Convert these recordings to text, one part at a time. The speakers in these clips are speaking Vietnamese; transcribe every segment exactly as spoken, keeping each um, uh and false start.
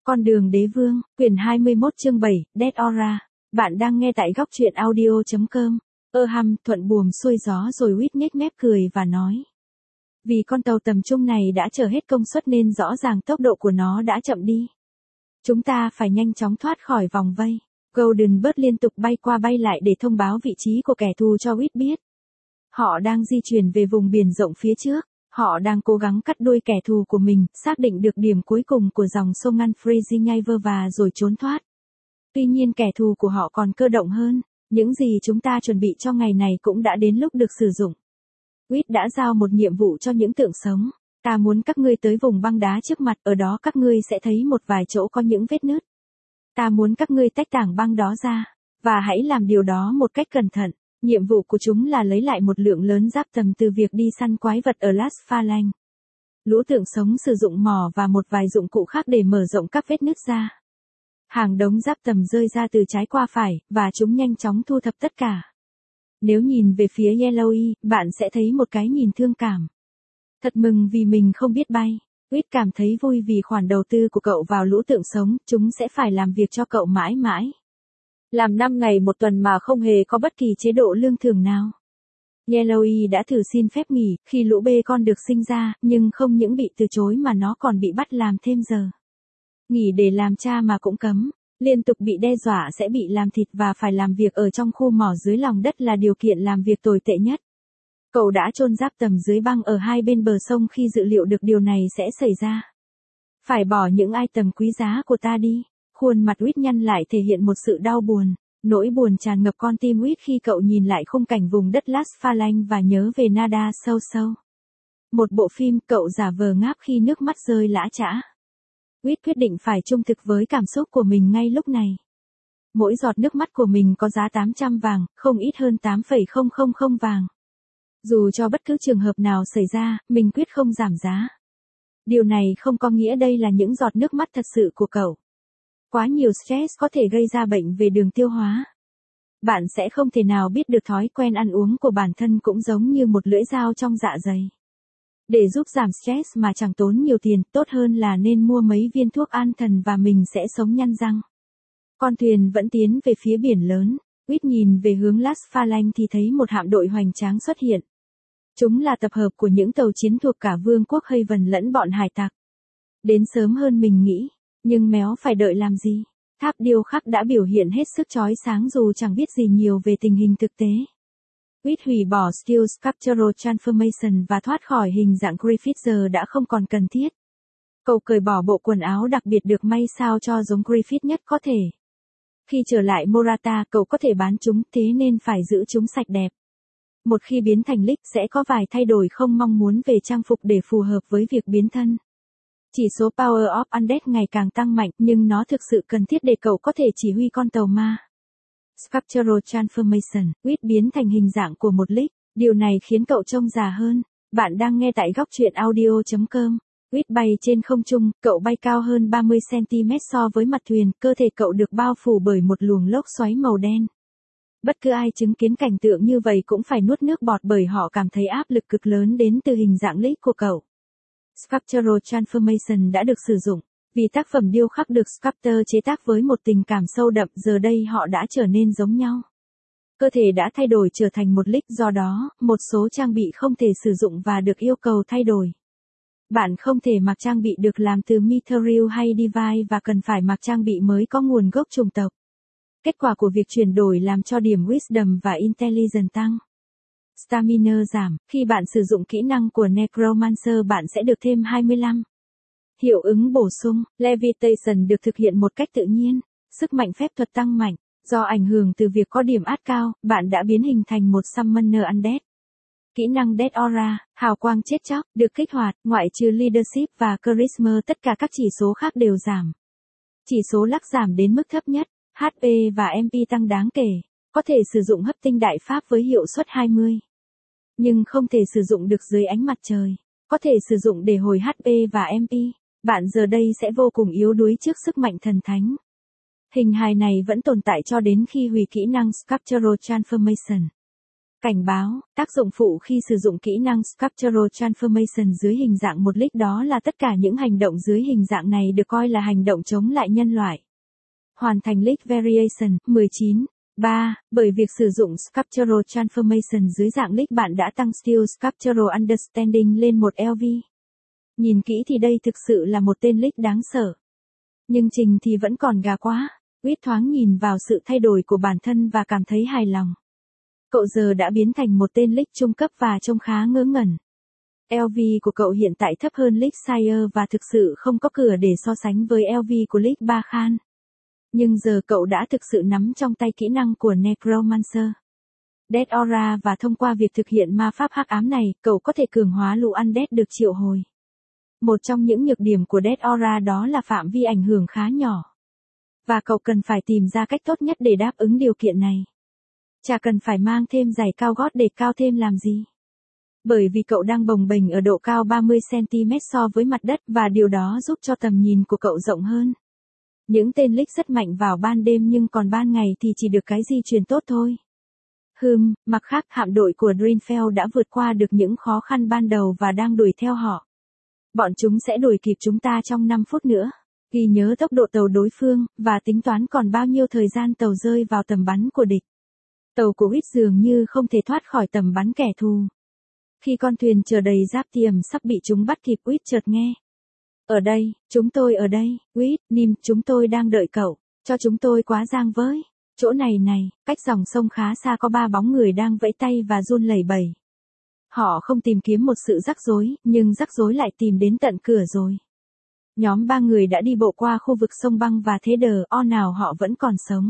Con đường đế vương, quyển hai mươi mốt chương bảy, Dead Aura. Bạn đang nghe tại góc truyện audio chấm com. Ơ hăm, thuận buồm xuôi gió rồi Whit nhếch mép cười và nói. Vì con tàu tầm trung này đã chở hết công suất nên rõ ràng tốc độ của nó đã chậm đi. Chúng ta phải nhanh chóng thoát khỏi vòng vây. Golden Bird liên tục bay qua bay lại để thông báo vị trí của kẻ thù cho Whit biết. Họ đang di chuyển về vùng biển rộng phía trước. Họ đang cố gắng cắt đuôi kẻ thù của mình, xác định được điểm cuối cùng của dòng sông ngăn Fraser và rồi trốn thoát. Tuy nhiên kẻ thù của họ còn cơ động hơn, những gì chúng ta chuẩn bị cho ngày này cũng đã đến lúc được sử dụng. Whit đã giao một nhiệm vụ cho những tượng sống. Ta muốn các ngươi tới vùng băng đá trước mặt, ở đó các ngươi sẽ thấy một vài chỗ có những vết nứt. Ta muốn các ngươi tách tảng băng đó ra, và hãy làm điều đó một cách cẩn thận. Nhiệm vụ của chúng là lấy lại một lượng lớn giáp tầm từ việc đi săn quái vật ở Las Phalanx. Lũ tượng sống sử dụng mỏ và một vài dụng cụ khác để mở rộng các vết nứt ra. Hàng đống giáp tầm rơi ra từ trái qua phải, và chúng nhanh chóng thu thập tất cả. Nếu nhìn về phía Yellowy, bạn sẽ thấy một cái nhìn thương cảm. Thật mừng vì mình không biết bay. Whit cảm thấy vui vì khoản đầu tư của cậu vào lũ tượng sống, chúng sẽ phải làm việc cho cậu mãi mãi. Làm năm ngày một tuần mà không hề có bất kỳ chế độ lương thưởng nào. Yellowy đã thử xin phép nghỉ khi lũ bê con được sinh ra, nhưng không những bị từ chối mà nó còn bị bắt làm thêm giờ. Nghỉ để làm cha mà cũng cấm, liên tục bị đe dọa sẽ bị làm thịt và phải làm việc ở trong khu mỏ dưới lòng đất là điều kiện làm việc tồi tệ nhất. Cậu đã chôn giáp tầm dưới băng ở hai bên bờ sông khi dự liệu được điều này sẽ xảy ra. Phải bỏ những item quý giá của ta đi. Khuôn mặt Whit nhăn lại thể hiện một sự đau buồn, nỗi buồn tràn ngập con tim Whit khi cậu nhìn lại khung cảnh vùng đất Las Phalanx và nhớ về Nada sâu sâu. Một bộ phim cậu giả vờ ngáp khi nước mắt rơi lã chã. Whit quyết định phải trung thực với cảm xúc của mình ngay lúc này. Mỗi giọt nước mắt của mình có giá tám trăm vàng, không ít hơn tám phẩy không không không vàng. Dù cho bất cứ trường hợp nào xảy ra, mình quyết không giảm giá. Điều này không có nghĩa đây là những giọt nước mắt thật sự của cậu. Quá nhiều stress có thể gây ra bệnh về đường tiêu hóa. Bạn sẽ không thể nào biết được thói quen ăn uống của bản thân cũng giống như một lưỡi dao trong dạ dày. Để giúp giảm stress mà chẳng tốn nhiều tiền, tốt hơn là nên mua mấy viên thuốc an thần và mình sẽ sống nhăn răng. Con thuyền vẫn tiến về phía biển lớn. Whit nhìn về hướng Las Phalanx thì thấy một hạm đội hoành tráng xuất hiện. Chúng là tập hợp của những tàu chiến thuộc cả vương quốc Haven lẫn bọn hải tặc. Đến sớm hơn mình nghĩ. Nhưng méo phải đợi làm gì? Tháp điêu khắc đã biểu hiện hết sức chói sáng dù chẳng biết gì nhiều về tình hình thực tế. Whit hủy bỏ Steel Sculptural Transformation và thoát khỏi hình dạng Griffith giờ đã không còn cần thiết. Cậu cởi bỏ bộ quần áo đặc biệt được may sao cho giống Griffith nhất có thể. Khi trở lại Morata cậu có thể bán chúng, thế nên phải giữ chúng sạch đẹp. Một khi biến thành Lick sẽ có vài thay đổi không mong muốn về trang phục để phù hợp với việc biến thân. Chỉ số Power of Undead ngày càng tăng mạnh nhưng nó thực sự cần thiết để cậu có thể chỉ huy con tàu ma. Sculptural Transformation, Whit biến thành hình dạng của một Lick, điều này khiến cậu trông già hơn. Bạn đang nghe tại góc truyện audio chấm com. Whit bay trên không trung, cậu bay cao hơn ba mươi xăng ti mét so với mặt thuyền, cơ thể cậu được bao phủ bởi một luồng lốc xoáy màu đen. Bất cứ ai chứng kiến cảnh tượng như vậy cũng phải nuốt nước bọt bởi họ cảm thấy áp lực cực lớn đến từ hình dạng Lick của cậu. Sculptural Transformation đã được sử dụng, vì tác phẩm điêu khắc được sculptor chế tác với một tình cảm sâu đậm, giờ đây họ đã trở nên giống nhau. Cơ thể đã thay đổi trở thành một Lick, do đó, một số trang bị không thể sử dụng và được yêu cầu thay đổi. Bạn không thể mặc trang bị được làm từ Mithril hay Divine và cần phải mặc trang bị mới có nguồn gốc chủng tộc. Kết quả của việc chuyển đổi làm cho điểm Wisdom và Intelligence tăng. Stamina giảm, khi bạn sử dụng kỹ năng của Necromancer bạn sẽ được thêm hai mươi lăm. Hiệu ứng bổ sung, Levitation được thực hiện một cách tự nhiên, sức mạnh phép thuật tăng mạnh, do ảnh hưởng từ việc có điểm át cao, bạn đã biến hình thành một Summoner Undead. Kỹ năng Dead Aura, hào quang chết chóc, được kích hoạt, ngoại trừ Leadership và Charisma tất cả các chỉ số khác đều giảm. Chỉ số Luck giảm đến mức thấp nhất, hát pê và em pê tăng đáng kể, có thể sử dụng hấp tinh đại pháp với hiệu suất hai mươi. Nhưng không thể sử dụng được dưới ánh mặt trời, có thể sử dụng để hồi hát pê và em pê, bạn giờ đây sẽ vô cùng yếu đuối trước sức mạnh thần thánh. Hình hài này vẫn tồn tại cho đến khi hủy kỹ năng Sculptural Transformation. Cảnh báo, tác dụng phụ khi sử dụng kỹ năng Sculptural Transformation dưới hình dạng một leak đó là tất cả những hành động dưới hình dạng này được coi là hành động chống lại nhân loại. Hoàn thành leak variation, mười chín. ba. Bởi việc sử dụng Sculptural Transformation dưới dạng leak bạn đã tăng Steel Sculptural Understanding lên một L V. Nhìn kỹ thì đây thực sự là một tên leak đáng sợ. Nhưng Trình thì vẫn còn gà quá. Quýt thoáng nhìn vào sự thay đổi của bản thân và cảm thấy hài lòng. Cậu giờ đã biến thành một tên leak trung cấp và trông khá ngớ ngẩn. L V của cậu hiện tại thấp hơn leak Sire và thực sự không có cửa để so sánh với L V của leak Ba Khan. Nhưng giờ cậu đã thực sự nắm trong tay kỹ năng của Necromancer. Dead Aura và thông qua việc thực hiện ma pháp hắc ám này, cậu có thể cường hóa lũ undead được triệu hồi. Một trong những nhược điểm của Dead Aura đó là phạm vi ảnh hưởng khá nhỏ. Và cậu cần phải tìm ra cách tốt nhất để đáp ứng điều kiện này. Chả cần phải mang thêm giày cao gót để cao thêm làm gì. Bởi vì cậu đang bồng bềnh ở độ cao ba mươi xăng ti mét so với mặt đất và điều đó giúp cho tầm nhìn của cậu rộng hơn. Những tên leak rất mạnh vào ban đêm nhưng còn ban ngày thì chỉ được cái di chuyển tốt thôi. Hừm, mặt khác hạm đội của Dreamfell đã vượt qua được những khó khăn ban đầu và đang đuổi theo họ. Bọn chúng sẽ đuổi kịp chúng ta trong năm phút nữa. Ghi nhớ tốc độ tàu đối phương, và tính toán còn bao nhiêu thời gian tàu rơi vào tầm bắn của địch. Tàu của Wit dường như không thể thoát khỏi tầm bắn kẻ thù. Khi con thuyền chở đầy giáp tiềm sắp bị chúng bắt kịp, Wit chợt nghe. Ở đây, chúng tôi ở đây, Wit, Nim, chúng tôi đang đợi cậu, cho chúng tôi quá giang với. Chỗ này này, cách dòng sông khá xa có ba bóng người đang vẫy tay và run lẩy bẩy. Họ không tìm kiếm một sự rắc rối, nhưng rắc rối lại tìm đến tận cửa rồi. Nhóm ba người đã đi bộ qua khu vực sông băng và thế đờ o nào họ vẫn còn sống.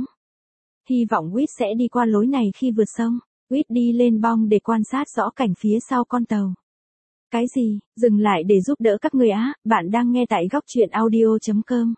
Hy vọng Wit sẽ đi qua lối này khi vượt sông. Wit đi lên bong để quan sát rõ cảnh phía sau con tàu. Cái gì, dừng lại để giúp đỡ các người á, bạn đang nghe tại góc truyện audio chấm com.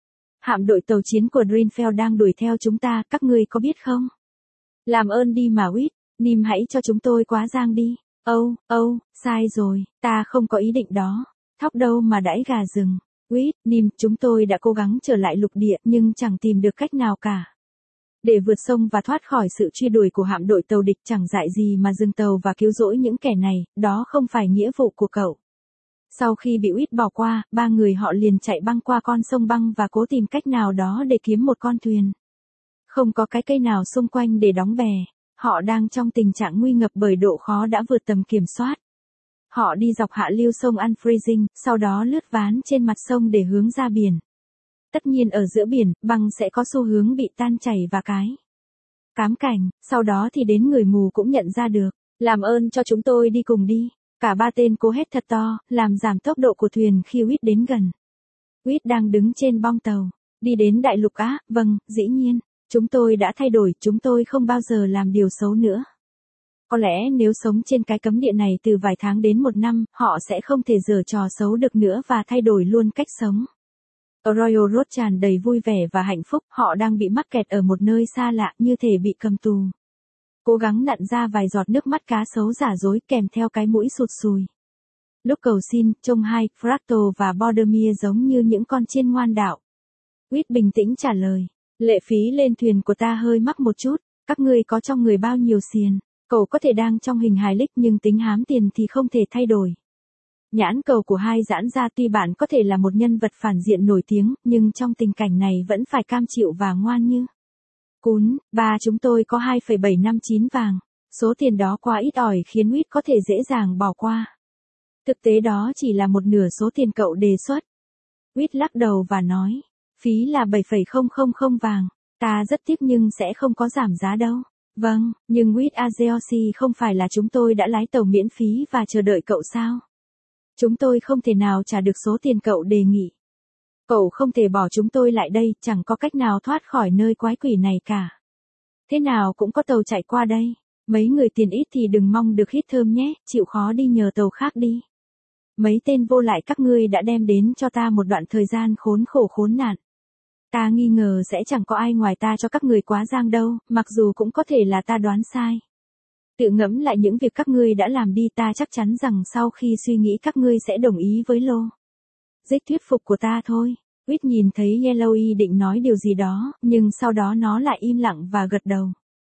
Hạm đội tàu chiến của Dreamfell đang đuổi theo chúng ta, các ngươi có biết không? Làm ơn đi mà Wit, Nim hãy cho chúng tôi quá giang đi. Âu, âu, sai rồi, ta không có ý định đó. Thóc đâu mà đãi gà rừng. Wit, Nim, chúng tôi đã cố gắng trở lại lục địa nhưng chẳng tìm được cách nào cả. Để vượt sông và thoát khỏi sự truy đuổi của hạm đội tàu địch chẳng dại gì mà dừng tàu và cứu rỗi những kẻ này, đó không phải nghĩa vụ của cậu. Sau khi bị Wit bỏ qua, ba người họ liền chạy băng qua con sông băng và cố tìm cách nào đó để kiếm một con thuyền. Không có cái cây nào xung quanh để đóng bè, họ đang trong tình trạng nguy ngập bởi độ khó đã vượt tầm kiểm soát. Họ đi dọc hạ lưu sông Unfreezing, sau đó lướt ván trên mặt sông để hướng ra biển. Tất nhiên ở giữa biển, băng sẽ có xu hướng bị tan chảy và cái cám cảnh, sau đó thì đến người mù cũng nhận ra được. Làm ơn cho chúng tôi đi cùng đi. Cả ba tên cố hét thật to, làm giảm tốc độ của thuyền khi Wit đến gần. Wit đang đứng trên bong tàu. Đi đến đại lục Á, vâng, dĩ nhiên. Chúng tôi đã thay đổi, chúng tôi không bao giờ làm điều xấu nữa. Có lẽ nếu sống trên cái cấm địa này từ vài tháng đến một năm, họ sẽ không thể giở trò xấu được nữa và thay đổi luôn cách sống. Ở Royal Road tràn đầy vui vẻ và hạnh phúc, họ đang bị mắc kẹt ở một nơi xa lạ như thể bị cầm tù. Cố gắng nặn ra vài giọt nước mắt cá sấu giả dối kèm theo cái mũi sụt sùi. Lúc cầu xin, trông hai, Fractal và Bordermere giống như những con chiên ngoan đạo. Wit bình tĩnh trả lời. Lệ phí lên thuyền của ta hơi mắc một chút, các ngươi có trong người bao nhiêu xiền. Cậu có thể đang trong hình hài lick nhưng tính hám tiền thì không thể thay đổi. Nhãn cầu của hai giãn ra tuy bạn có thể là một nhân vật phản diện nổi tiếng, nhưng trong tình cảnh này vẫn phải cam chịu và ngoan như. Cún, ba chúng tôi có hai phẩy bảy năm chín vàng. Số tiền đó quá ít ỏi khiến Wit có thể dễ dàng bỏ qua. Thực tế đó chỉ là một nửa số tiền cậu đề xuất. Wit lắc đầu và nói, phí là bảy phẩy không không không vàng. Ta rất tiếc nhưng sẽ không có giảm giá đâu. Vâng, nhưng Wit Azeosi không phải là chúng tôi đã lái tàu miễn phí và chờ đợi cậu sao? Chúng tôi không thể nào trả được số tiền cậu đề nghị. Cậu không thể bỏ chúng tôi lại đây, chẳng có cách nào thoát khỏi nơi quái quỷ này cả. Thế nào cũng có tàu chạy qua đây. Mấy người tiền ít thì đừng mong được hít thơm nhé, chịu khó đi nhờ tàu khác đi. Mấy tên vô lại các ngươi đã đem đến cho ta một đoạn thời gian khốn khổ khốn nạn. Ta nghi ngờ sẽ chẳng có ai ngoài ta cho các người quá giang đâu, mặc dù cũng có thể là ta đoán sai. Tự ngẫm lại những việc các ngươi đã làm đi, ta chắc chắn rằng sau khi suy nghĩ các ngươi sẽ đồng ý với lô dịch thuyết phục của ta thôi. Wit nhìn thấy Yellowy định nói điều gì đó, nhưng sau đó nó lại im lặng và gật đầu.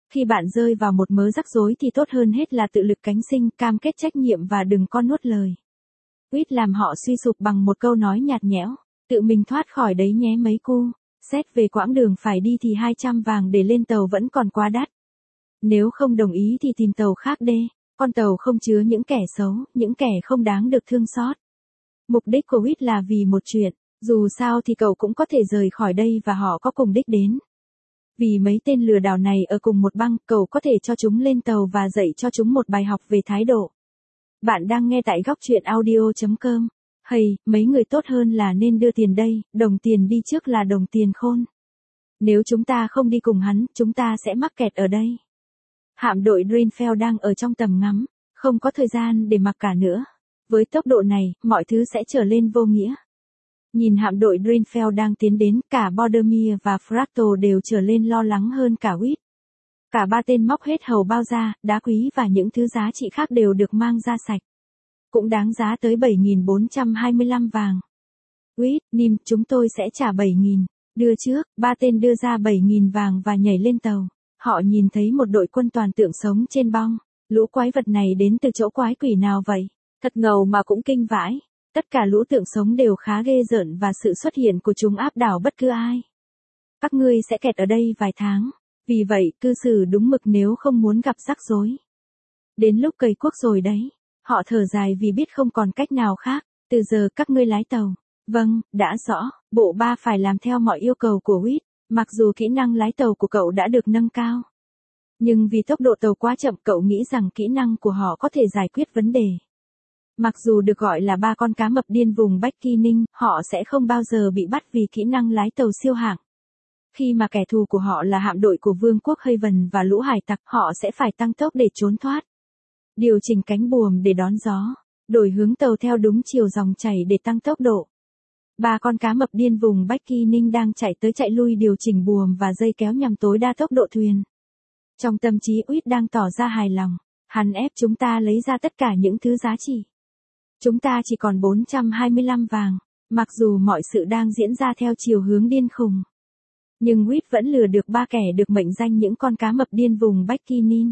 Khi bạn rơi vào một mớ rắc rối thì tốt hơn hết là tự lực cánh sinh, cam kết trách nhiệm và đừng có nuốt lời. Quýt làm họ suy sụp bằng một câu nói nhạt nhẽo, tự mình thoát khỏi đấy nhé mấy cu. Xét về quãng đường phải đi thì hai trăm vàng để lên tàu vẫn còn quá đắt. Nếu không đồng ý thì tìm tàu khác đê, con tàu không chứa những kẻ xấu, những kẻ không đáng được thương xót. Mục đích của Quýt là vì một chuyện, dù sao thì cậu cũng có thể rời khỏi đây và họ có cùng đích đến. Vì mấy tên lừa đảo này ở cùng một băng, cậu có thể cho chúng lên tàu và dạy cho chúng một bài học về thái độ. Bạn đang nghe tại góc truyện audio chấm com. Hay, mấy người tốt hơn là nên đưa tiền đây, đồng tiền đi trước là đồng tiền khôn. Nếu chúng ta không đi cùng hắn, chúng ta sẽ mắc kẹt ở đây. Hạm đội Greenfell đang ở trong tầm ngắm, không có thời gian để mặc cả nữa. Với tốc độ này, mọi thứ sẽ trở lên vô nghĩa. Nhìn hạm đội Greenfell đang tiến đến, cả Bordermere và Fractal đều trở lên lo lắng hơn cả Quýt. Cả ba tên móc hết hầu bao da, đá quý và những thứ giá trị khác đều được mang ra sạch. Cũng đáng giá tới bảy nghìn bốn trăm hai mươi lăm vàng. Quýt, Nim, chúng tôi sẽ trả bảy nghìn. Đưa trước, ba tên đưa ra bảy nghìn vàng và nhảy lên tàu. Họ nhìn thấy một đội quân toàn tượng sống trên bong. Lũ quái vật này đến từ chỗ quái quỷ nào vậy? Thật ngầu mà cũng kinh vãi. Tất cả lũ tượng sống đều khá ghê rợn và sự xuất hiện của chúng áp đảo bất cứ ai. Các ngươi sẽ kẹt ở đây vài tháng. Vì vậy, cư xử đúng mực nếu không muốn gặp rắc rối. Đến lúc cày cuốc rồi đấy. Họ thở dài vì biết không còn cách nào khác. Từ giờ các ngươi lái tàu. Vâng, đã rõ. Bộ ba phải làm theo mọi yêu cầu của Quýt. Mặc dù kỹ năng lái tàu của cậu đã được nâng cao. Nhưng vì tốc độ tàu quá chậm, cậu nghĩ rằng kỹ năng của họ có thể giải quyết vấn đề. Mặc dù được gọi là ba con cá mập điên vùng Bách Kỳ Ninh, họ sẽ không bao giờ bị bắt vì kỹ năng lái tàu siêu hạng. Khi mà kẻ thù của họ là hạm đội của Vương quốc Haven và lũ hải tặc, họ sẽ phải tăng tốc để trốn thoát. Điều chỉnh cánh buồm để đón gió, đổi hướng tàu theo đúng chiều dòng chảy để tăng tốc độ. Ba con cá mập điên vùng Bách Kỳ Ninh đang chạy tới chạy lui điều chỉnh buồm và dây kéo nhằm tối đa tốc độ thuyền. Trong tâm trí Quýt đang tỏ ra hài lòng, hắn ép chúng ta lấy ra tất cả những thứ giá trị. Chúng ta chỉ còn bốn trăm hai mươi lăm vàng, mặc dù mọi sự đang diễn ra theo chiều hướng điên khùng. Nhưng Quýt vẫn lừa được ba kẻ được mệnh danh những con cá mập điên vùng Bách Kỳ Ninh.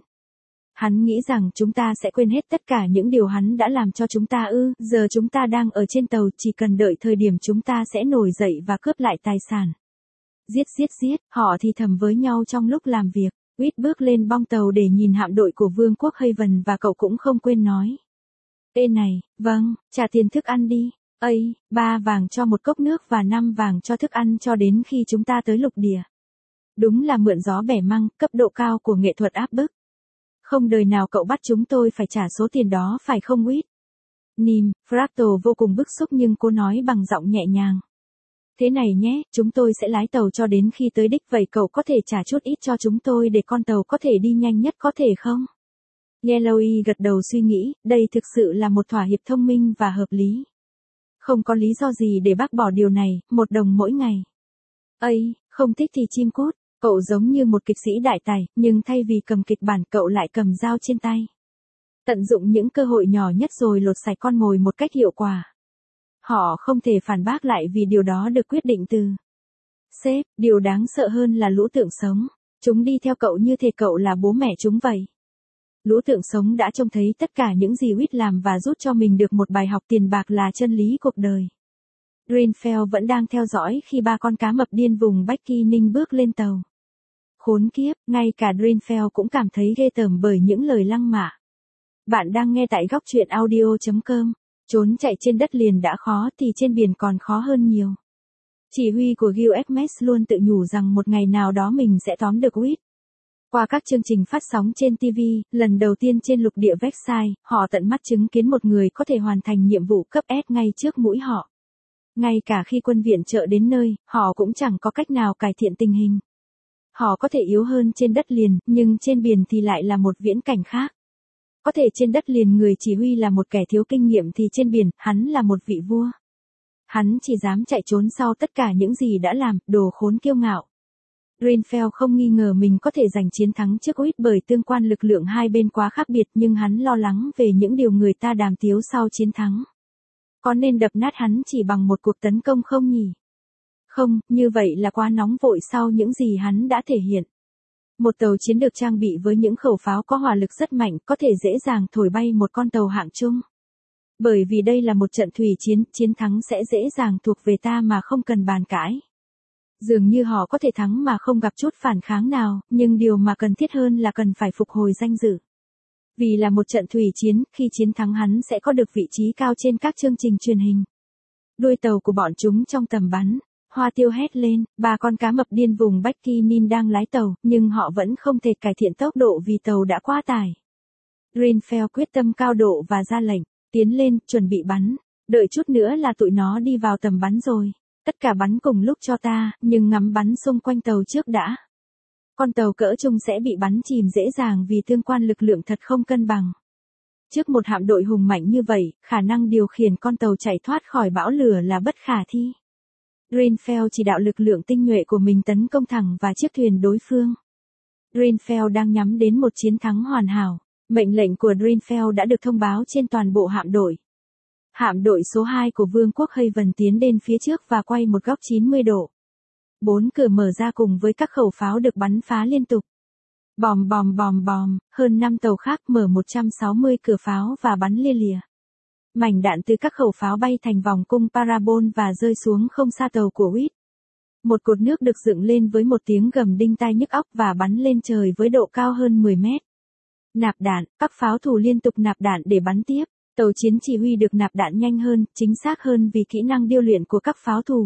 Hắn nghĩ rằng chúng ta sẽ quên hết tất cả những điều hắn đã làm cho chúng ta ư, giờ chúng ta đang ở trên tàu, chỉ cần đợi thời điểm chúng ta sẽ nổi dậy và cướp lại tài sản. Giết giết giết, họ thì thầm với nhau trong lúc làm việc. Quýt bước lên bong tàu để nhìn hạm đội của Vương quốc Haven và cậu cũng không quên nói. Ê này, vâng, trả tiền thức ăn đi. Ây, ba vàng cho một cốc nước và năm vàng cho thức ăn cho đến khi chúng ta tới lục địa. Đúng là mượn gió bẻ măng, cấp độ cao của nghệ thuật áp bức. Không đời nào cậu bắt chúng tôi phải trả số tiền đó phải không Quýt? Nim, Fractal vô cùng bức xúc nhưng cô nói bằng giọng nhẹ nhàng. Thế này nhé, chúng tôi sẽ lái tàu cho đến khi tới đích, vậy cậu có thể trả chút ít cho chúng tôi để con tàu có thể đi nhanh nhất có thể không? Yellowy gật đầu suy nghĩ, đây thực sự là một thỏa hiệp thông minh và hợp lý. Không có lý do gì để bác bỏ điều này, một đồng mỗi ngày. Ây, không thích thì chim cút, cậu giống như một kịch sĩ đại tài, nhưng thay vì cầm kịch bản cậu lại cầm dao trên tay. Tận dụng những cơ hội nhỏ nhất rồi lột sạch con mồi một cách hiệu quả. Họ không thể phản bác lại vì điều đó được quyết định từ sếp. Điều đáng sợ hơn là lũ tượng sống. Chúng đi theo cậu như thể cậu là bố mẹ chúng vậy. Lũ tượng sống đã trông thấy tất cả những gì Quýt làm và rút cho mình được một bài học tiền bạc là chân lý cuộc đời. Greenfell vẫn đang theo dõi khi ba con cá mập điên vùng Bách Kỳ Ninh bước lên tàu. Khốn kiếp, ngay cả Greenfell cũng cảm thấy ghê tởm bởi những lời lăng mạ. Bạn đang nghe tại góc truyện audio chấm com. Trốn chạy trên đất liền đã khó thì trên biển còn khó hơn nhiều. Chỉ huy của Gil Ekmes luôn tự nhủ rằng một ngày nào đó mình sẽ tóm được Quýt. Qua các chương trình phát sóng trên ti vi, lần đầu tiên trên lục địa Vexai, họ tận mắt chứng kiến một người có thể hoàn thành nhiệm vụ cấp S ngay trước mũi họ. Ngay cả khi quân viện trợ đến nơi, họ cũng chẳng có cách nào cải thiện tình hình. Họ có thể yếu hơn trên đất liền, nhưng trên biển thì lại là một viễn cảnh khác. Có thể trên đất liền người chỉ huy là một kẻ thiếu kinh nghiệm thì trên biển, hắn là một vị vua. Hắn chỉ dám chạy trốn sau tất cả những gì đã làm, đồ khốn kiêu ngạo. Greenfell không nghi ngờ mình có thể giành chiến thắng trước Quýt bởi tương quan lực lượng hai bên quá khác biệt, nhưng hắn lo lắng về những điều người ta đàm tiếu sau chiến thắng. Có nên đập nát hắn chỉ bằng một cuộc tấn công không nhỉ? Không, như vậy là quá nóng vội sau những gì hắn đã thể hiện. Một tàu chiến được trang bị với những khẩu pháo có hỏa lực rất mạnh, có thể dễ dàng thổi bay một con tàu hạng trung. Bởi vì đây là một trận thủy chiến, chiến thắng sẽ dễ dàng thuộc về ta mà không cần bàn cãi. Dường như họ có thể thắng mà không gặp chút phản kháng nào, nhưng điều mà cần thiết hơn là cần phải phục hồi danh dự. Vì là một trận thủy chiến, khi chiến thắng hắn sẽ có được vị trí cao trên các chương trình truyền hình. Đuôi tàu của bọn chúng trong tầm bắn, Hoa Tiêu hét lên, ba con cá mập điên vùng Bikinin đang lái tàu, nhưng họ vẫn không thể cải thiện tốc độ vì tàu đã quá tải. Greenfield quyết tâm cao độ và ra lệnh, tiến lên, chuẩn bị bắn, đợi chút nữa là tụi nó đi vào tầm bắn rồi. Tất cả bắn cùng lúc cho ta, nhưng ngắm bắn xung quanh tàu trước đã. Con tàu cỡ trung sẽ bị bắn chìm dễ dàng vì tương quan lực lượng thật không cân bằng. Trước một hạm đội hùng mạnh như vậy, khả năng điều khiển con tàu chạy thoát khỏi bão lửa là bất khả thi. Greenfield chỉ đạo lực lượng tinh nhuệ của mình tấn công thẳng vào chiếc thuyền đối phương. Greenfield đang nhắm đến một chiến thắng hoàn hảo. Mệnh lệnh của Greenfield đã được thông báo trên toàn bộ hạm đội. Hạm đội số hai của Vương quốc Haven tiến đến phía trước và quay một góc chín mươi độ. Bốn cửa mở ra cùng với các khẩu pháo được bắn phá liên tục. Bòm bòm bòm bòm, hơn năm tàu khác mở một trăm sáu mươi cửa pháo và bắn lia lịa. Mảnh đạn từ các khẩu pháo bay thành vòng cung parabol và rơi xuống không xa tàu của Whit. Một cột nước được dựng lên với một tiếng gầm đinh tai nhức óc và bắn lên trời với độ cao hơn mười mét. Nạp đạn, các pháo thủ liên tục nạp đạn để bắn tiếp. Tàu chiến chỉ huy được nạp đạn nhanh hơn, chính xác hơn vì kỹ năng điêu luyện của các pháo thủ.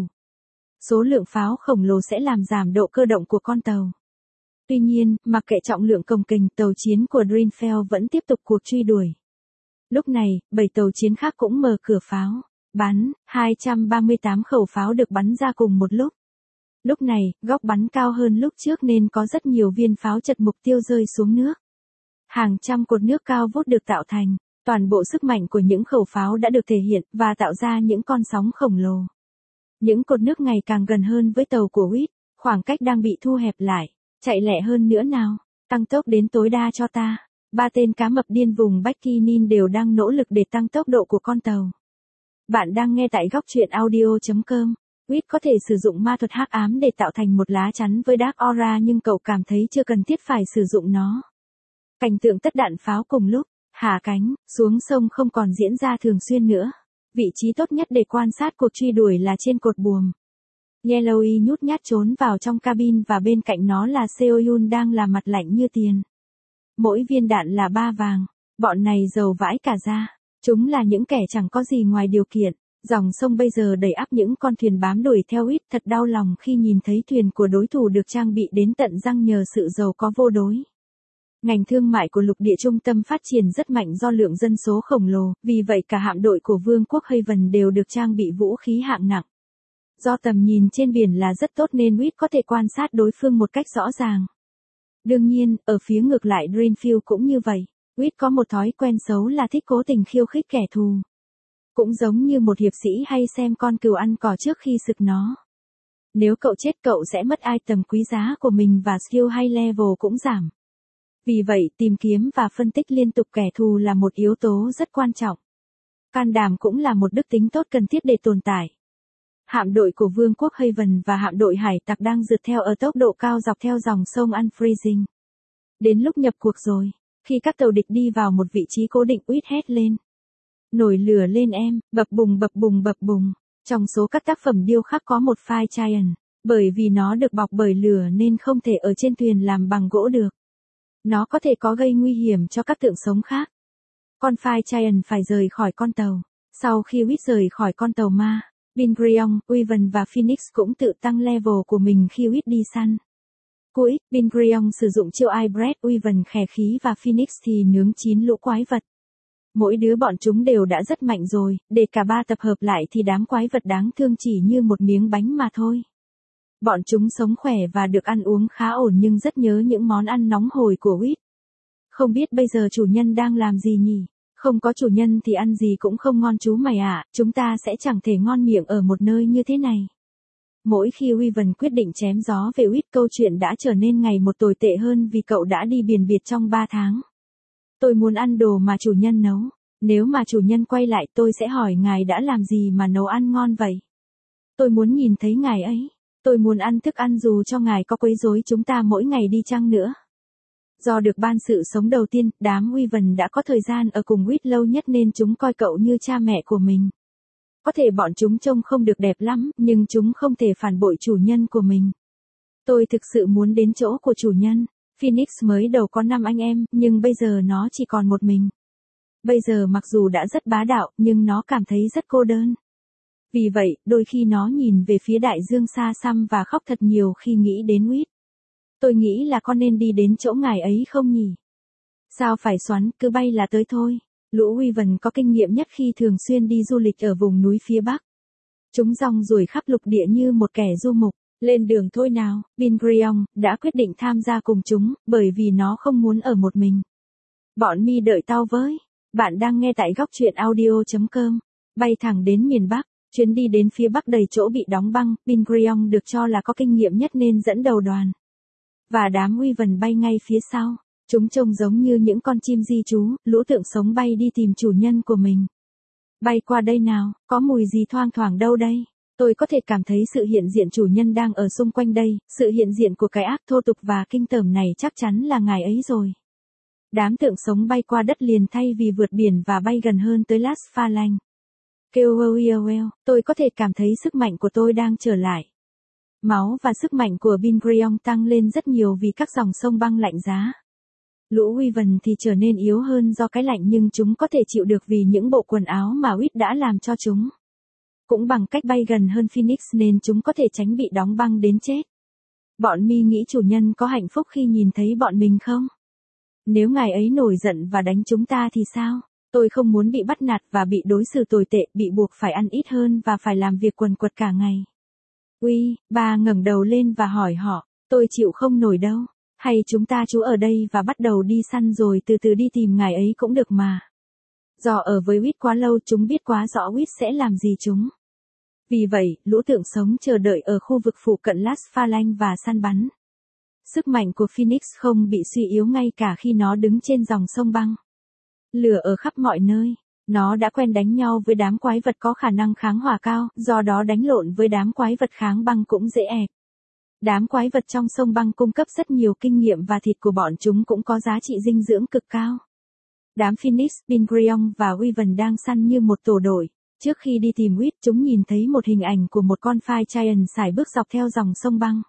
Số lượng pháo khổng lồ sẽ làm giảm độ cơ động của con tàu. Tuy nhiên, mặc kệ trọng lượng cồng kềnh, tàu chiến của Greenfield vẫn tiếp tục cuộc truy đuổi. Lúc này, bảy tàu chiến khác cũng mở cửa pháo. Bắn, hai trăm ba mươi tám khẩu pháo được bắn ra cùng một lúc. Lúc này, góc bắn cao hơn lúc trước nên có rất nhiều viên pháo chật mục tiêu rơi xuống nước. Hàng trăm cột nước cao vút được tạo thành. Toàn bộ sức mạnh của những khẩu pháo đã được thể hiện và tạo ra những con sóng khổng lồ. Những cột nước ngày càng gần hơn với tàu của Whit, khoảng cách đang bị thu hẹp lại. Chạy lẹ hơn nữa nào, tăng tốc đến tối đa cho ta. Ba tên cá mập điên vùng Bikinin đều đang nỗ lực để tăng tốc độ của con tàu. Bạn đang nghe tại góc truyện audio chấm com. Whit có thể sử dụng ma thuật hắc ám để tạo thành một lá chắn với Dark Aura nhưng cậu cảm thấy chưa cần thiết phải sử dụng nó. Cảnh tượng tất đạn pháo cùng lúc. Hạ cánh, xuống sông không còn diễn ra thường xuyên nữa. Vị trí tốt nhất để quan sát cuộc truy đuổi là trên cột buồm. Yellowy nhút nhát trốn vào trong cabin và bên cạnh nó là Seoyun đang là mặt lạnh như tiền. Mỗi viên đạn là ba vàng. Bọn này giàu vãi cả ra. Chúng là những kẻ chẳng có gì ngoài điều kiện. Dòng sông bây giờ đầy ắp những con thuyền bám đuổi theo ít, thật đau lòng khi nhìn thấy thuyền của đối thủ được trang bị đến tận răng nhờ sự giàu có vô đối. Ngành thương mại của lục địa trung tâm phát triển rất mạnh do lượng dân số khổng lồ, vì vậy cả hạm đội của Vương quốc Haven đều được trang bị vũ khí hạng nặng. Do tầm nhìn trên biển là rất tốt nên Whit có thể quan sát đối phương một cách rõ ràng. Đương nhiên, ở phía ngược lại Greenfield cũng như vậy. Whit có một thói quen xấu là thích cố tình khiêu khích kẻ thù. Cũng giống như một hiệp sĩ hay xem con cừu ăn cỏ trước khi sực nó. Nếu cậu chết cậu sẽ mất item quý giá của mình và skill hay level cũng giảm. Vì vậy, tìm kiếm và phân tích liên tục kẻ thù là một yếu tố rất quan trọng. Can đảm cũng là một đức tính tốt cần thiết để tồn tại. Hạm đội của Vương quốc Haven và hạm đội hải tặc đang rượt theo ở tốc độ cao dọc theo dòng sông Unfreezing. Đến lúc nhập cuộc rồi, khi các tàu địch đi vào một vị trí cố định, Whit hét lên. Nổi lửa lên em, bập bùng bập bùng bập bùng. Trong số các tác phẩm điêu khắc có một Fire Giant, bởi vì nó được bọc bởi lửa nên không thể ở trên thuyền làm bằng gỗ được. Nó có thể có gây nguy hiểm cho các tượng sống khác. Con Fire Giant phải rời khỏi con tàu. Sau khi Whit rời khỏi con tàu ma, Bingrion, Wyvern và Phoenix cũng tự tăng level của mình khi Whit đi săn. Cuối, Bingrion sử dụng chiêu Eye Breath, Wyvern khè khí và Phoenix thì nướng chín lũ quái vật. Mỗi đứa bọn chúng đều đã rất mạnh rồi, để cả ba tập hợp lại thì đám quái vật đáng thương chỉ như một miếng bánh mà thôi. Bọn chúng sống khỏe và được ăn uống khá ổn nhưng rất nhớ những món ăn nóng hổi của Whit. Không biết bây giờ chủ nhân đang làm gì nhỉ? Không có chủ nhân thì ăn gì cũng không ngon chú mày ạ, à, chúng ta sẽ chẳng thể ngon miệng ở một nơi như thế này. Mỗi khi Wyvern quyết định chém gió về Whit, câu chuyện đã trở nên ngày một tồi tệ hơn vì cậu đã đi biển biệt trong ba tháng. Tôi muốn ăn đồ mà chủ nhân nấu. Nếu mà chủ nhân quay lại tôi sẽ hỏi ngài đã làm gì mà nấu ăn ngon vậy. Tôi muốn nhìn thấy ngài ấy. Tôi muốn ăn thức ăn dù cho ngài có quấy rối chúng ta mỗi ngày đi chăng nữa. Do được ban sự sống đầu tiên, đám Wyvern đã có thời gian ở cùng Whit lâu nhất nên chúng coi cậu như cha mẹ của mình. Có thể bọn chúng trông không được đẹp lắm, nhưng chúng không thể phản bội chủ nhân của mình. Tôi thực sự muốn đến chỗ của chủ nhân. Phoenix mới đầu có năm anh em, nhưng bây giờ nó chỉ còn một mình. Bây giờ mặc dù đã rất bá đạo, nhưng nó cảm thấy rất cô đơn. Vì vậy, đôi khi nó nhìn về phía đại dương xa xăm và khóc thật nhiều khi nghĩ đến Whit. Tôi nghĩ là con nên đi đến chỗ ngài ấy không nhỉ? Sao phải xoắn, cứ bay là tới thôi. Lũ Wyvern có kinh nghiệm nhất khi thường xuyên đi du lịch ở vùng núi phía Bắc. Chúng rong ruổi khắp lục địa như một kẻ du mục. Lên đường thôi nào, Bingrion đã quyết định tham gia cùng chúng, bởi vì nó không muốn ở một mình. Bọn mi đợi tao với. Bạn đang nghe tại góc truyện audio chấm com. Bay thẳng đến miền Bắc, chuyến đi đến phía Bắc đầy chỗ bị đóng băng, Bingrion được cho là có kinh nghiệm nhất nên dẫn đầu đoàn. Và đám Wyvern bay ngay phía sau. Chúng trông giống như những con chim di trú, lũ tượng sống bay đi tìm chủ nhân của mình. Bay qua đây nào, có mùi gì thoang thoảng đâu đây? Tôi có thể cảm thấy sự hiện diện chủ nhân đang ở xung quanh đây, sự hiện diện của cái ác thô tục và kinh tởm này chắc chắn là ngài ấy rồi. Đám tượng sống bay qua đất liền thay vì vượt biển và bay gần hơn tới Las Phalanx. Kêu well, well, tôi có thể cảm thấy sức mạnh của tôi đang trở lại. Máu và sức mạnh của Bingrion tăng lên rất nhiều vì các dòng sông băng lạnh giá. Lũ Wyvern thì trở nên yếu hơn do cái lạnh nhưng chúng có thể chịu được vì những bộ quần áo mà Whit đã làm cho chúng. Cũng bằng cách bay gần hơn Phoenix nên chúng có thể tránh bị đóng băng đến chết. Bọn mi nghĩ chủ nhân có hạnh phúc khi nhìn thấy bọn mình không? Nếu ngài ấy nổi giận và đánh chúng ta thì sao? Tôi không muốn bị bắt nạt và bị đối xử tồi tệ, bị buộc phải ăn ít hơn và phải làm việc quần quật cả ngày. Uy, bà ngẩng đầu lên và hỏi họ, tôi chịu không nổi đâu. Hay chúng ta trú ở đây và bắt đầu đi săn rồi từ từ đi tìm ngài ấy cũng được mà. Do ở với Whit quá lâu chúng biết quá rõ Whit sẽ làm gì chúng. Vì vậy, lũ tượng sống chờ đợi ở khu vực phụ cận Las Phalanx và săn bắn. Sức mạnh của Phoenix không bị suy yếu ngay cả khi nó đứng trên dòng sông băng. Lửa ở khắp mọi nơi. Nó đã quen đánh nhau với đám quái vật có khả năng kháng hỏa cao, do đó đánh lộn với đám quái vật kháng băng cũng dễ ẹp. Đám quái vật trong sông băng cung cấp rất nhiều kinh nghiệm và thịt của bọn chúng cũng có giá trị dinh dưỡng cực cao. Đám Phoenix, Bingrion và Wyvern đang săn như một tổ đội. Trước khi đi tìm Whit, chúng nhìn thấy một hình ảnh của một con Fire Giant sải bước dọc theo dòng sông băng.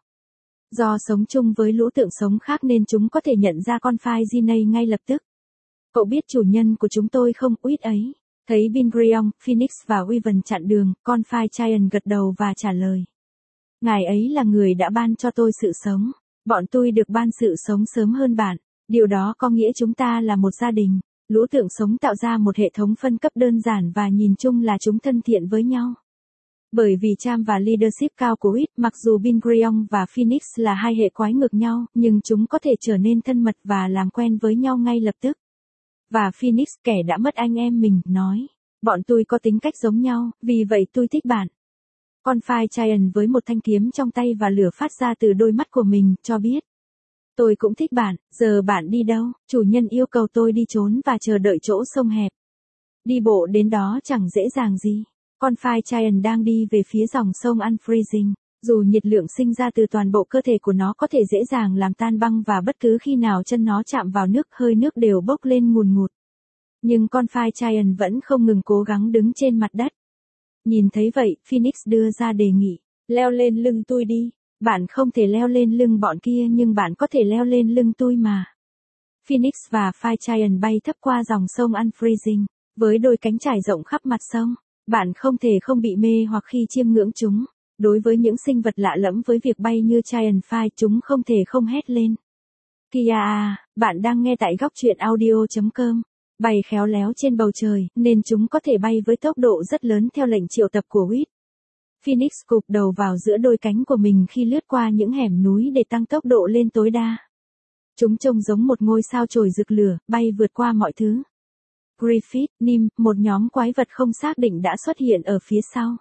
Do sống chung với lũ tượng sống khác nên chúng có thể nhận ra con Fire Giant ngay lập tức. Cậu biết chủ nhân của chúng tôi không, Whit ấy? Thấy Bingrion, Phoenix và Wyvern chặn đường, con Fire Giant gật đầu và trả lời. Ngài ấy là người đã ban cho tôi sự sống. Bọn tôi được ban sự sống sớm hơn bạn. Điều đó có nghĩa chúng ta là một gia đình. Lũ tượng sống tạo ra một hệ thống phân cấp đơn giản và nhìn chung là chúng thân thiện với nhau. Bởi vì charm và leadership cao của Whit, mặc dù Bingrion và Phoenix là hai hệ quái ngược nhau, nhưng chúng có thể trở nên thân mật và làm quen với nhau ngay lập tức. Và Phoenix, kẻ đã mất anh em mình, nói, bọn tôi có tính cách giống nhau, vì vậy tôi thích bạn. Con Fire Giant với một thanh kiếm trong tay và lửa phát ra từ đôi mắt của mình, cho biết. Tôi cũng thích bạn, giờ bạn đi đâu? Chủ nhân yêu cầu tôi đi trốn và chờ đợi chỗ sông hẹp. Đi bộ đến đó chẳng dễ dàng gì. Con Fire Giant đang đi về phía dòng sông Unfreezing. Dù nhiệt lượng sinh ra từ toàn bộ cơ thể của nó có thể dễ dàng làm tan băng và bất cứ khi nào chân nó chạm vào nước, hơi nước đều bốc lên ngùn ngụt. Nhưng con Fire Giant vẫn không ngừng cố gắng đứng trên mặt đất. Nhìn thấy vậy, Phoenix đưa ra đề nghị, leo lên lưng tôi đi. Bạn không thể leo lên lưng bọn kia nhưng bạn có thể leo lên lưng tôi mà. Phoenix và Fire Giant bay thấp qua dòng sông Unfreezing, với đôi cánh trải rộng khắp mặt sông. Bạn không thể không bị mê hoặc khi chiêm ngưỡng chúng. Đối với những sinh vật lạ lẫm với việc bay như Giant Fire, chúng không thể không hét lên. Kia à, bạn đang nghe tại góc truyện audio chấm com. Bay khéo léo trên bầu trời, nên chúng có thể bay với tốc độ rất lớn theo lệnh triệu tập của Whit. Phoenix cụp đầu vào giữa đôi cánh của mình khi lướt qua những hẻm núi để tăng tốc độ lên tối đa. Chúng trông giống một ngôi sao chổi rực lửa, bay vượt qua mọi thứ. Griffith, Nim, một nhóm quái vật không xác định đã xuất hiện ở phía sau.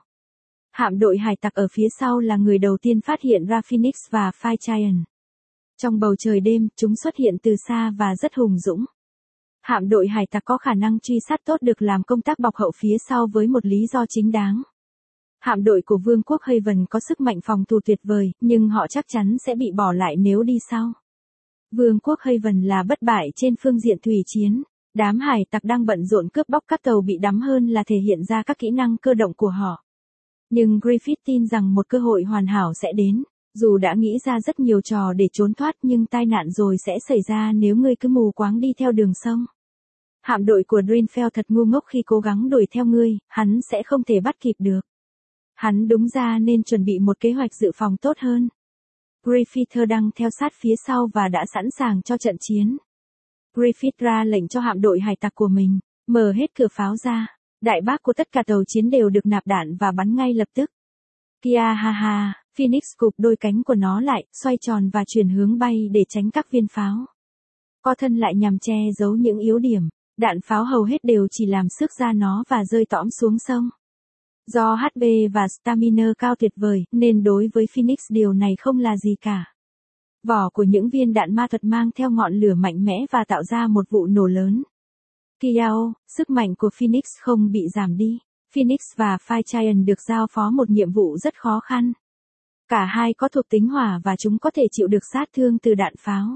Hạm đội hải tặc ở phía sau là người đầu tiên phát hiện ra Phoenix và Fire Giant. Trong bầu trời đêm, chúng xuất hiện từ xa và rất hùng dũng. Hạm đội hải tặc có khả năng truy sát tốt được làm công tác bọc hậu phía sau với một lý do chính đáng. Hạm đội của Vương quốc Haven có sức mạnh phòng thủ tuyệt vời, nhưng họ chắc chắn sẽ bị bỏ lại nếu đi sau. Vương quốc Haven là bất bại trên phương diện thủy chiến. Đám hải tặc đang bận rộn cướp bóc các tàu bị đắm hơn là thể hiện ra các kỹ năng cơ động của họ. Nhưng Griffith tin rằng một cơ hội hoàn hảo sẽ đến. Dù đã nghĩ ra rất nhiều trò để trốn thoát nhưng tai nạn rồi sẽ xảy ra nếu ngươi cứ mù quáng đi theo đường sông. Hạm đội của Drinfeld thật ngu ngốc khi cố gắng đuổi theo ngươi, hắn sẽ không thể bắt kịp được. Hắn đúng ra nên chuẩn bị một kế hoạch dự phòng tốt hơn. Griffith đang theo sát phía sau và đã sẵn sàng cho trận chiến. Griffith ra lệnh cho hạm đội hải tặc của mình, mở hết cửa pháo ra. Đại bác của tất cả tàu chiến đều được nạp đạn và bắn ngay lập tức. Kia ha ha, Phoenix cụp đôi cánh của nó lại, xoay tròn và chuyển hướng bay để tránh các viên pháo. Co thân lại nhằm che giấu những yếu điểm. Đạn pháo hầu hết đều chỉ làm xước da nó và rơi tõm xuống sông. Do hát pê và stamina cao tuyệt vời, nên đối với Phoenix điều này không là gì cả. Vỏ của những viên đạn ma thuật mang theo ngọn lửa mạnh mẽ và tạo ra một vụ nổ lớn. Kiao, sức mạnh của Phoenix không bị giảm đi. Phoenix và Fire Giant được giao phó một nhiệm vụ rất khó khăn. Cả hai có thuộc tính hỏa và chúng có thể chịu được sát thương từ đạn pháo.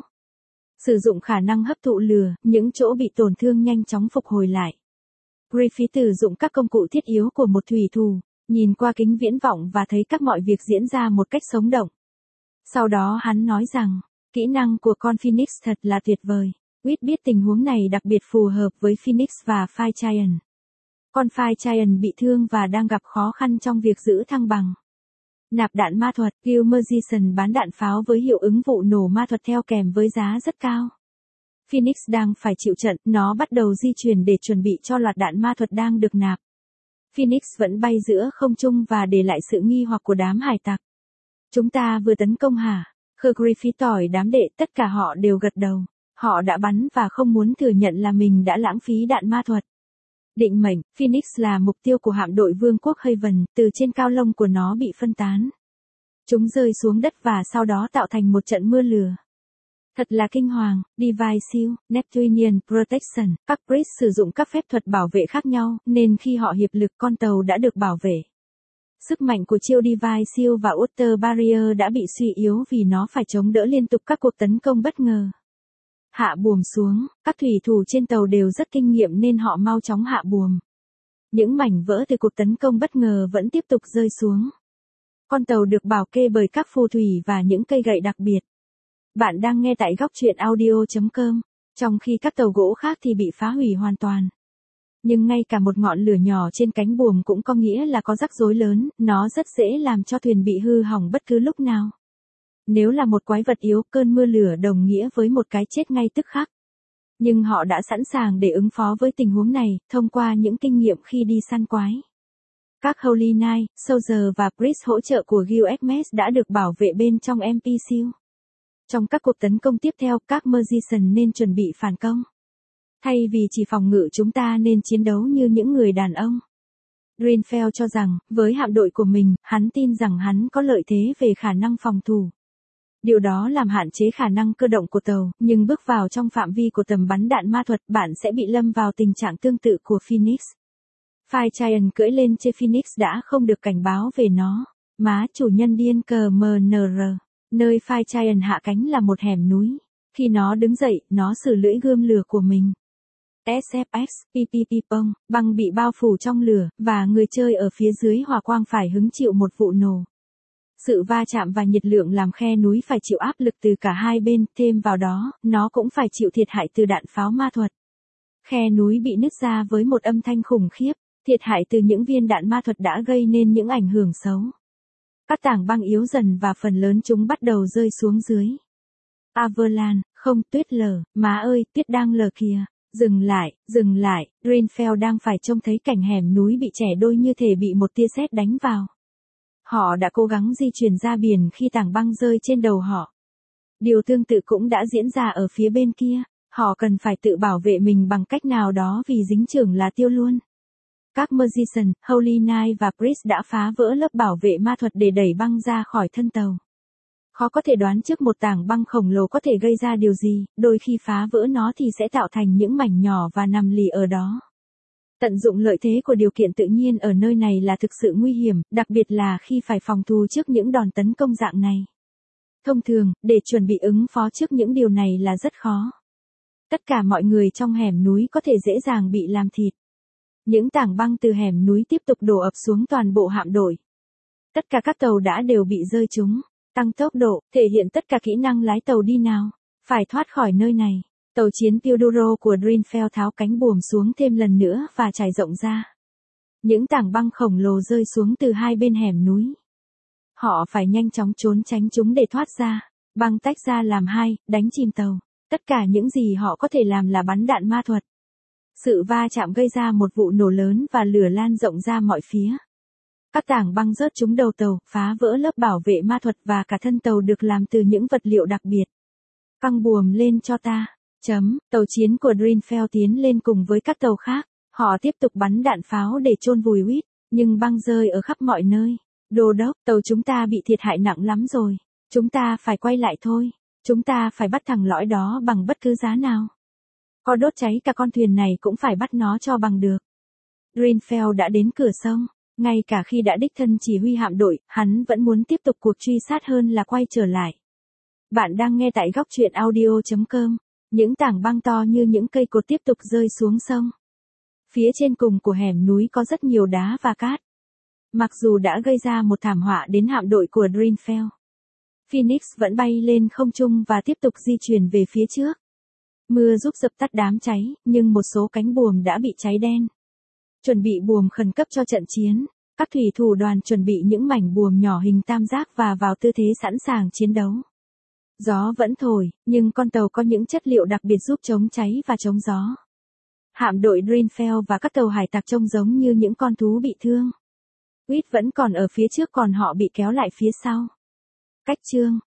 Sử dụng khả năng hấp thụ lửa, những chỗ bị tổn thương nhanh chóng phục hồi lại. Griffith sử dụng các công cụ thiết yếu của một thủy thủ, nhìn qua kính viễn vọng và thấy các mọi việc diễn ra một cách sống động. Sau đó hắn nói rằng, kỹ năng của con Phoenix thật là tuyệt vời. Whit biết tình huống này đặc biệt phù hợp với Phoenix và Fire Giant. Con Fire Giant bị thương và đang gặp khó khăn trong việc giữ thăng bằng. Nạp đạn ma thuật, Gil Magician bán đạn pháo với hiệu ứng vụ nổ ma thuật theo kèm với giá rất cao. Phoenix đang phải chịu trận, nó bắt đầu di chuyển để chuẩn bị cho loạt đạn ma thuật đang được nạp. Phoenix vẫn bay giữa không trung và để lại sự nghi hoặc của đám hải tặc. Chúng ta vừa tấn công hả? Khơ Griffith tỏi đám đệ, tất cả họ đều gật đầu. Họ đã bắn và không muốn thừa nhận là mình đã lãng phí đạn ma thuật. Định mệnh, Phoenix là mục tiêu của hạm đội Vương quốc Haven, từ trên cao lông của nó bị phân tán. Chúng rơi xuống đất và sau đó tạo thành một trận mưa lửa. Thật là kinh hoàng. Divine Shield, Neptunian Protection, các Priest sử dụng các phép thuật bảo vệ khác nhau, nên khi họ hiệp lực con tàu đã được bảo vệ. Sức mạnh của chiêu Divine Shield và Water Barrier đã bị suy yếu vì nó phải chống đỡ liên tục các cuộc tấn công bất ngờ. Hạ buồm xuống, các thủy thủ trên tàu đều rất kinh nghiệm nên họ mau chóng hạ buồm. Những mảnh vỡ từ cuộc tấn công bất ngờ vẫn tiếp tục rơi xuống. Con tàu được bảo kê bởi các phù thủy và những cây gậy đặc biệt. Bạn đang nghe tại góc truyện audio chấm com, trong khi các tàu gỗ khác thì bị phá hủy hoàn toàn. Nhưng ngay cả một ngọn lửa nhỏ trên cánh buồm cũng có nghĩa là có rắc rối lớn, nó rất dễ làm cho thuyền bị hư hỏng bất cứ lúc nào. Nếu là một quái vật yếu, cơn mưa lửa đồng nghĩa với một cái chết ngay tức khắc. Nhưng họ đã sẵn sàng để ứng phó với tình huống này, thông qua những kinh nghiệm khi đi săn quái. Các Holy Knight, Soldier và Priest hỗ trợ của Gil Hermes đã được bảo vệ bên trong em pê Shield. Trong các cuộc tấn công tiếp theo, các Magician nên chuẩn bị phản công. Thay vì chỉ phòng ngự, chúng ta nên chiến đấu như những người đàn ông. Drinfeld cho rằng, với hạm đội của mình, hắn tin rằng hắn có lợi thế về khả năng phòng thủ. Điều đó làm hạn chế khả năng cơ động của tàu, nhưng bước vào trong phạm vi của tầm bắn đạn ma thuật, bạn sẽ bị lâm vào tình trạng tương tự của Phoenix. Fire Giant cưỡi lên trên Phoenix đã không được cảnh báo về nó. Má chủ nhân điên cờ em en rờ. Nơi Fire Giant hạ cánh là một hẻm núi. Khi nó đứng dậy, nó sử lưỡi gươm lửa của mình. ét ép ét, pê pê pê pong, băng bị bao phủ trong lửa, và người chơi ở phía dưới hỏa quang phải hứng chịu một vụ nổ. Sự va chạm và nhiệt lượng làm khe núi phải chịu áp lực từ cả hai bên, thêm vào đó, nó cũng phải chịu thiệt hại từ đạn pháo ma thuật. Khe núi bị nứt ra với một âm thanh khủng khiếp, thiệt hại từ những viên đạn ma thuật đã gây nên những ảnh hưởng xấu. Các tảng băng yếu dần và phần lớn chúng bắt đầu rơi xuống dưới. Avalanche, không, tuyết lở, má ơi, tuyết đang lở kìa. Dừng lại, dừng lại, Drinfeld đang phải trông thấy cảnh hẻm núi bị chẻ đôi như thể bị một tia sét đánh vào. Họ đã cố gắng di chuyển ra biển khi tảng băng rơi trên đầu họ. Điều tương tự cũng đã diễn ra ở phía bên kia, họ cần phải tự bảo vệ mình bằng cách nào đó vì dính chưởng là tiêu luôn. Các Magician, Holy Knight và Priest đã phá vỡ lớp bảo vệ ma thuật để đẩy băng ra khỏi thân tàu. Khó có thể đoán trước một tảng băng khổng lồ có thể gây ra điều gì, đôi khi phá vỡ nó thì sẽ tạo thành những mảnh nhỏ và nằm lì ở đó. Tận dụng lợi thế của điều kiện tự nhiên ở nơi này là thực sự nguy hiểm, đặc biệt là khi phải phòng thủ trước những đòn tấn công dạng này. Thông thường, để chuẩn bị ứng phó trước những điều này là rất khó. Tất cả mọi người trong hẻm núi có thể dễ dàng bị làm thịt. Những tảng băng từ hẻm núi tiếp tục đổ ập xuống toàn bộ hạm đội. Tất cả các tàu đã đều bị rơi trúng. Tăng tốc độ, thể hiện tất cả kỹ năng lái tàu đi nào. Phải thoát khỏi nơi này. Tàu chiến Theodoro của Greenfell tháo cánh buồm xuống thêm lần nữa và trải rộng ra. Những tảng băng khổng lồ rơi xuống từ hai bên hẻm núi. Họ phải nhanh chóng trốn tránh chúng để thoát ra. Băng tách ra làm hai, đánh chìm tàu. Tất cả những gì họ có thể làm là bắn đạn ma thuật. Sự va chạm gây ra một vụ nổ lớn và lửa lan rộng ra mọi phía. Các tảng băng rớt trúng đầu tàu, phá vỡ lớp bảo vệ ma thuật và cả thân tàu được làm từ những vật liệu đặc biệt. Căng buồm lên cho ta. Chấm, tàu chiến của Greenfell tiến lên cùng với các tàu khác. Họ tiếp tục bắn đạn pháo để chôn vùi Whit, nhưng băng rơi ở khắp mọi nơi. Đô đốc, tàu chúng ta bị thiệt hại nặng lắm rồi. Chúng ta phải quay lại thôi. Chúng ta phải bắt thằng lõi đó bằng bất cứ giá nào. Có đốt cháy cả con thuyền này cũng phải bắt nó cho bằng được. Greenfell đã đến cửa sông. Ngay cả khi đã đích thân chỉ huy hạm đội, hắn vẫn muốn tiếp tục cuộc truy sát hơn là quay trở lại. Bạn đang nghe tại góc truyện audio chấm com. Những tảng băng to như những cây cột tiếp tục rơi xuống sông. Phía trên cùng của hẻm núi có rất nhiều đá và cát. Mặc dù đã gây ra một thảm họa đến hạm đội của Greenfell, Phoenix vẫn bay lên không trung và tiếp tục di chuyển về phía trước. Mưa giúp dập tắt đám cháy, nhưng một số cánh buồm đã bị cháy đen. Chuẩn bị buồm khẩn cấp cho trận chiến. Các thủy thủ đoàn chuẩn bị những mảnh buồm nhỏ hình tam giác và vào tư thế sẵn sàng chiến đấu. Gió vẫn thổi, nhưng con tàu có những chất liệu đặc biệt giúp chống cháy và chống gió. Hạm đội Greenfell và các tàu hải tặc trông giống như những con thú bị thương. Whit vẫn còn ở phía trước còn họ bị kéo lại phía sau. Cách chương